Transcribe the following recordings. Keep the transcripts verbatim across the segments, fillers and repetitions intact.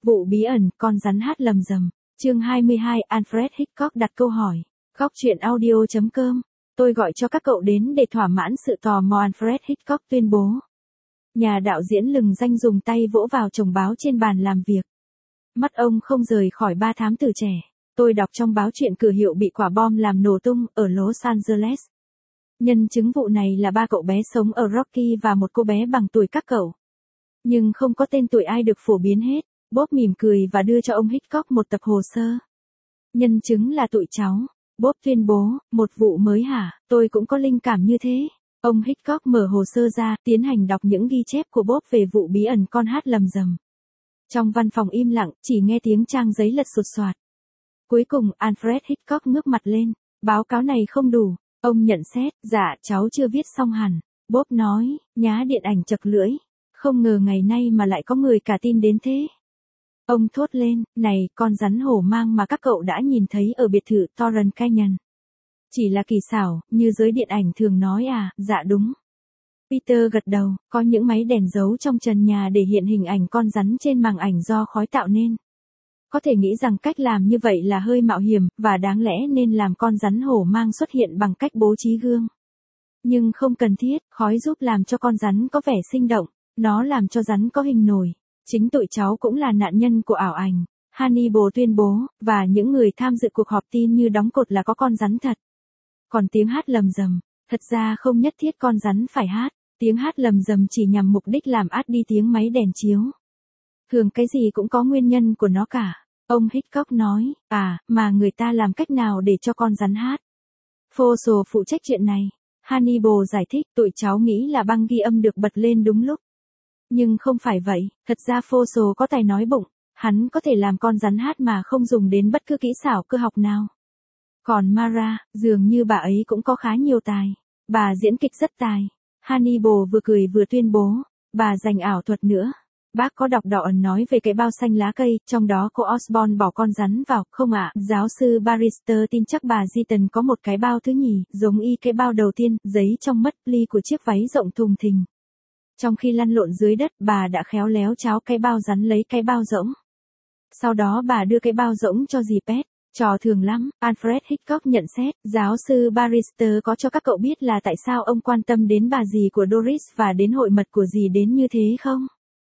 Vụ bí ẩn, con rắn hát lầm rầm. Chương hai mươi hai, Alfred Hitchcock đặt câu hỏi. Góc truyện audio chấm com. Tôi gọi cho các cậu đến để thỏa mãn sự tò mò. Alfred Hitchcock tuyên bố. Nhà đạo diễn lừng danh dùng tay vỗ vào chồng báo trên bàn làm việc. Mắt ông không rời khỏi ba thám tử trẻ. Tôi đọc trong báo chuyện cửa hiệu bị quả bom làm nổ tung ở Los Angeles. Nhân chứng vụ này là ba cậu bé sống ở Rocky và một cô bé bằng tuổi các cậu. Nhưng không có tên tuổi ai được phổ biến hết. Bob mỉm cười và đưa cho ông Hitchcock một tập hồ sơ. Nhân chứng là tụi cháu. Bob tuyên bố, một vụ mới hả, tôi cũng có linh cảm như thế. Ông Hitchcock mở hồ sơ ra, tiến hành đọc những ghi chép của Bob về vụ bí ẩn con hát lầm rầm. Trong văn phòng im lặng, chỉ nghe tiếng trang giấy lật sột soạt. Cuối cùng, Alfred Hitchcock ngước mặt lên. Báo cáo này không đủ. Ông nhận xét, dạ, cháu chưa viết xong hẳn. Bob nói, nhá điện ảnh chật lưỡi. Không ngờ ngày nay mà lại có người cả tin đến thế. Ông thốt lên, này, con rắn hổ mang mà các cậu đã nhìn thấy ở biệt thự Torrance Canyon. Chỉ là kỳ xảo, như giới điện ảnh thường nói à, dạ đúng. Peter gật đầu, có những máy đèn giấu trong trần nhà để hiện hình ảnh con rắn trên màn ảnh do khói tạo nên. Có thể nghĩ rằng cách làm như vậy là hơi mạo hiểm, và đáng lẽ nên làm con rắn hổ mang xuất hiện bằng cách bố trí gương. Nhưng không cần thiết, khói giúp làm cho con rắn có vẻ sinh động, nó làm cho rắn có hình nổi. Chính tụi cháu cũng là nạn nhân của ảo ảnh, Hannibal tuyên bố, và những người tham dự cuộc họp tin như đóng cột là có con rắn thật. Còn tiếng hát lầm rầm, thật ra không nhất thiết con rắn phải hát, tiếng hát lầm rầm chỉ nhằm mục đích làm át đi tiếng máy đèn chiếu. Thường cái gì cũng có nguyên nhân của nó cả. Ông Hitchcock nói, à, mà người ta làm cách nào để cho con rắn hát? Fossel phụ trách chuyện này. Hannibal giải thích, tụi cháu nghĩ là băng ghi âm được bật lên đúng lúc. Nhưng không phải vậy, thật ra Fossel có tài nói bụng, hắn có thể làm con rắn hát mà không dùng đến bất cứ kỹ xảo cơ học nào. Còn Mara, dường như bà ấy cũng có khá nhiều tài. Bà diễn kịch rất tài. Hannibal vừa cười vừa tuyên bố, bà dành ảo thuật nữa. Bác có đọc đỏ ẩn nói về cái bao xanh lá cây, trong đó cô Osborne bỏ con rắn vào, không ạ? Giáo sư Barrister tin chắc bà Deaton có một cái bao thứ nhì, giống y cái bao đầu tiên, giấy trong mất ly của chiếc váy rộng thùng thình. Trong khi lăn lộn dưới đất, bà đã khéo léo cháo cái bao rắn lấy cái bao rỗng. Sau đó bà đưa cái bao rỗng cho dì Pet. Trò thường lắm, Alfred Hitchcock nhận xét, giáo sư Barrister có cho các cậu biết là tại sao ông quan tâm đến bà dì của Doris và đến hội mật của dì đến như thế không?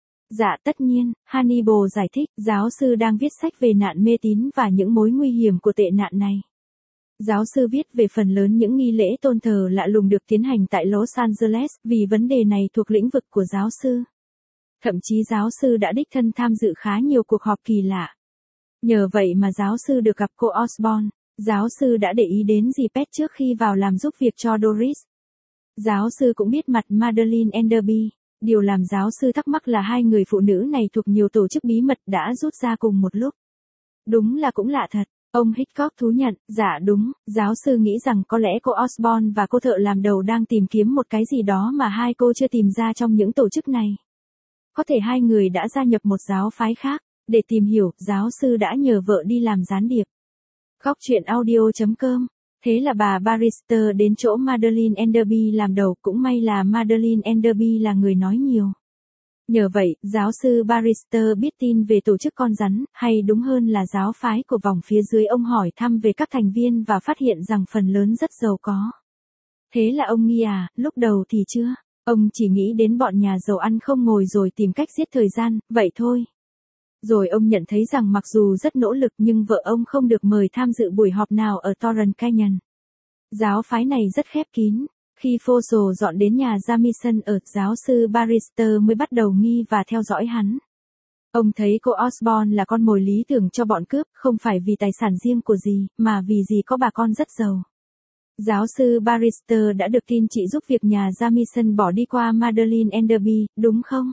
Dạ tất nhiên, Hannibal giải thích, giáo sư đang viết sách về nạn mê tín và những mối nguy hiểm của tệ nạn này. Giáo sư viết về phần lớn những nghi lễ tôn thờ lạ lùng được tiến hành tại Los Angeles, vì vấn đề này thuộc lĩnh vực của giáo sư. Thậm chí giáo sư đã đích thân tham dự khá nhiều cuộc họp kỳ lạ. Nhờ vậy mà giáo sư được gặp cô Osborne. Giáo sư đã để ý đến dì Pet trước khi vào làm giúp việc cho Doris. Giáo sư cũng biết mặt Madeleine Enderby. Điều làm giáo sư thắc mắc là hai người phụ nữ này thuộc nhiều tổ chức bí mật đã rút ra cùng một lúc. Đúng là cũng lạ thật. Ông Hitchcock thú nhận, dạ đúng, giáo sư nghĩ rằng có lẽ cô Osborne và cô thợ làm đầu đang tìm kiếm một cái gì đó mà hai cô chưa tìm ra trong những tổ chức này. Có thể hai người đã gia nhập một giáo phái khác. Để tìm hiểu, giáo sư đã nhờ vợ đi làm gián điệp. Góc truyện audio chấm com. Thế là bà Barrister đến chỗ Madeleine Enderby làm đầu, cũng may là Madeleine Enderby là người nói nhiều. Nhờ vậy, giáo sư Barrister biết tin về tổ chức con rắn, hay đúng hơn là giáo phái của vòng phía dưới. Ông hỏi thăm về các thành viên và phát hiện rằng phần lớn rất giàu có. Thế là ông nghi à, lúc đầu thì chưa. Ông chỉ nghĩ đến bọn nhà giàu ăn không ngồi rồi tìm cách giết thời gian, vậy thôi. Rồi ông nhận thấy rằng mặc dù rất nỗ lực nhưng vợ ông không được mời tham dự buổi họp nào ở Torrance Canyon. Giáo phái này rất khép kín. Khi Fossel dọn đến nhà Jamison ở, giáo sư Barrister mới bắt đầu nghi và theo dõi hắn. Ông thấy cô Osborne là con mồi lý tưởng cho bọn cướp, không phải vì tài sản riêng của dì, mà vì dì có bà con rất giàu. Giáo sư Barrister đã được tin chị giúp việc nhà Jamison bỏ đi qua Madeleine Enderby, đúng không?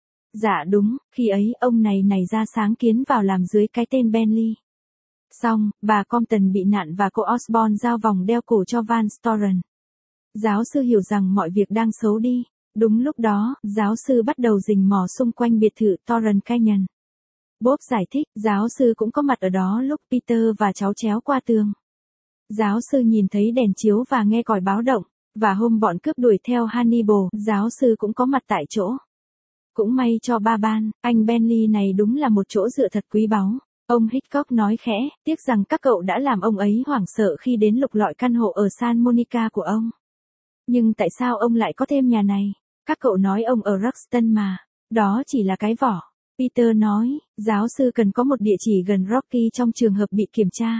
Dạ đúng, khi ấy ông này nảy ra sáng kiến vào làm dưới cái tên Bentley. Xong, bà Compton bị nạn và cô Osborne giao vòng đeo cổ cho Van Storen. Giáo sư hiểu rằng mọi việc đang xấu đi. Đúng lúc đó, giáo sư bắt đầu rình mò xung quanh biệt thự Torrance Canyon. Bob giải thích, giáo sư cũng có mặt ở đó lúc Peter và cháu chéo qua tường. Giáo sư nhìn thấy đèn chiếu và nghe còi báo động, và hôm bọn cướp đuổi theo Hannibal, giáo sư cũng có mặt tại chỗ. Cũng may cho ba ban, anh Bentley này đúng là một chỗ dựa thật quý báu. Ông Hitchcock nói khẽ, tiếc rằng các cậu đã làm ông ấy hoảng sợ khi đến lục lọi căn hộ ở San Monica của ông. Nhưng tại sao ông lại có thêm nhà này? Các cậu nói ông ở Roxton mà. Đó chỉ là cái vỏ. Peter nói, giáo sư cần có một địa chỉ gần Rocky trong trường hợp bị kiểm tra.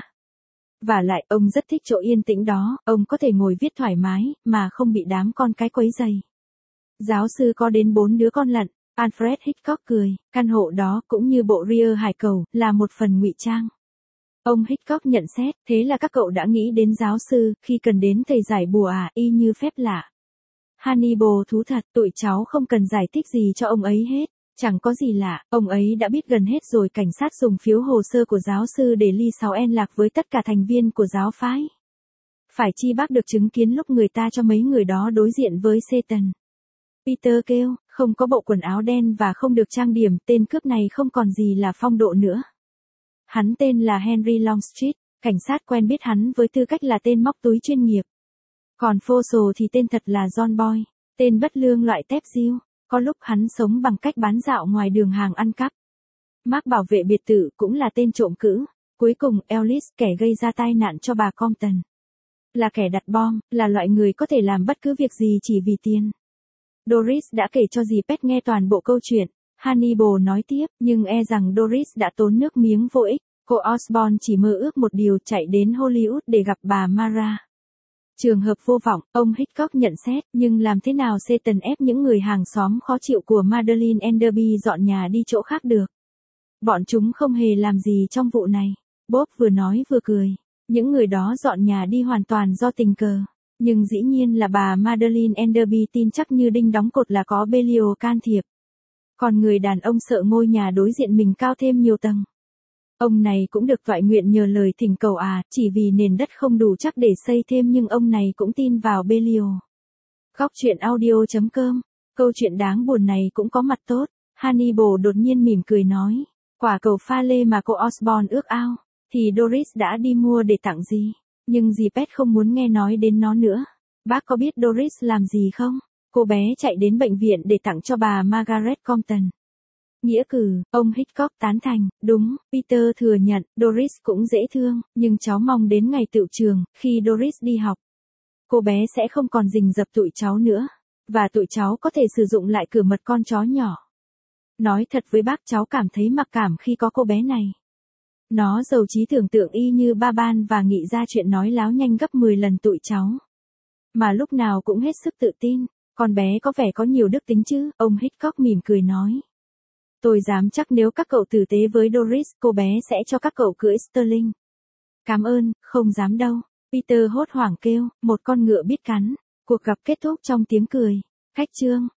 Và lại, ông rất thích chỗ yên tĩnh đó, ông có thể ngồi viết thoải mái, mà không bị đám con cái quấy rầy. Giáo sư có đến bốn đứa con lận. Alfred Hitchcock cười, căn hộ đó cũng như bộ rear hải cầu, là một phần ngụy trang. Ông Hitchcock nhận xét, thế là các cậu đã nghĩ đến giáo sư, khi cần đến thầy giải bùa à, y như phép lạ. Hannibal thú thật, tụi cháu không cần giải thích gì cho ông ấy hết. Chẳng có gì lạ, ông ấy đã biết gần hết rồi. Cảnh sát dùng phiếu hồ sơ của giáo sư để ly sáu en lạc với tất cả thành viên của giáo phái. Phải chi bác được chứng kiến lúc người ta cho mấy người đó đối diện với Satan. Peter kêu, không có bộ quần áo đen và không được trang điểm, tên cướp này không còn gì là phong độ nữa. Hắn tên là Henry Longstreet, cảnh sát quen biết hắn với tư cách là tên móc túi chuyên nghiệp. Còn Fossel thì tên thật là John Boy, tên bất lương loại tép diêu. Có lúc hắn sống bằng cách bán dạo ngoài đường hàng ăn cắp. Mark bảo vệ biệt thự cũng là tên trộm cữ. Cuối cùng Ellis, kẻ gây ra tai nạn cho bà Compton, là kẻ đặt bom, là loại người có thể làm bất cứ việc gì chỉ vì tiền. Doris đã kể cho dì Pet nghe toàn bộ câu chuyện. Hannibal nói tiếp, nhưng e rằng Doris đã tốn nước miếng vô ích. Cô Osborne chỉ mơ ước một điều, chạy đến Hollywood để gặp bà Mara. Trường hợp vô vọng, ông Hitchcock nhận xét, nhưng làm thế nào Satan ép những người hàng xóm khó chịu của Madeline Enderby dọn nhà đi chỗ khác được? Bọn chúng không hề làm gì trong vụ này. Bob vừa nói vừa cười. Những người đó dọn nhà đi hoàn toàn do tình cờ. Nhưng dĩ nhiên là bà Madeline Enderby tin chắc như đinh đóng cột là có Belial can thiệp. Còn người đàn ông sợ ngôi nhà đối diện mình cao thêm nhiều tầng. Ông này cũng được toại nguyện nhờ lời thỉnh cầu à, chỉ vì nền đất không đủ chắc để xây thêm, nhưng ông này cũng tin vào Belial. Góc truyện audio chấm com. Câu chuyện đáng buồn này cũng có mặt tốt. Hannibal đột nhiên mỉm cười nói, quả cầu pha lê mà cô Osborne ước ao, thì Doris đã đi mua để tặng gì. Nhưng dì Pet không muốn nghe nói đến nó nữa. Bác có biết Doris làm gì không? Cô bé chạy đến bệnh viện để tặng cho bà Margaret Compton. Nghĩa cử, ông Hitchcock tán thành, đúng, Peter thừa nhận, Doris cũng dễ thương, nhưng cháu mong đến ngày tựu trường, khi Doris đi học. Cô bé sẽ không còn rình rập tụi cháu nữa, và tụi cháu có thể sử dụng lại cửa mật con chó nhỏ. Nói thật với bác, cháu cảm thấy mặc cảm khi có cô bé này. Nó giàu trí tưởng tượng y như ba ban và nghĩ ra chuyện nói láo nhanh gấp mười lần tụi cháu. Mà lúc nào cũng hết sức tự tin, con bé có vẻ có nhiều đức tính chứ, ông Hitchcock mỉm cười nói. Tôi dám chắc nếu các cậu tử tế với Doris, cô bé sẽ cho các cậu cưỡi Sterling. Cảm ơn, không dám đâu. Peter hốt hoảng kêu, một con ngựa biết cắn. Cuộc gặp kết thúc trong tiếng cười. Khách chương.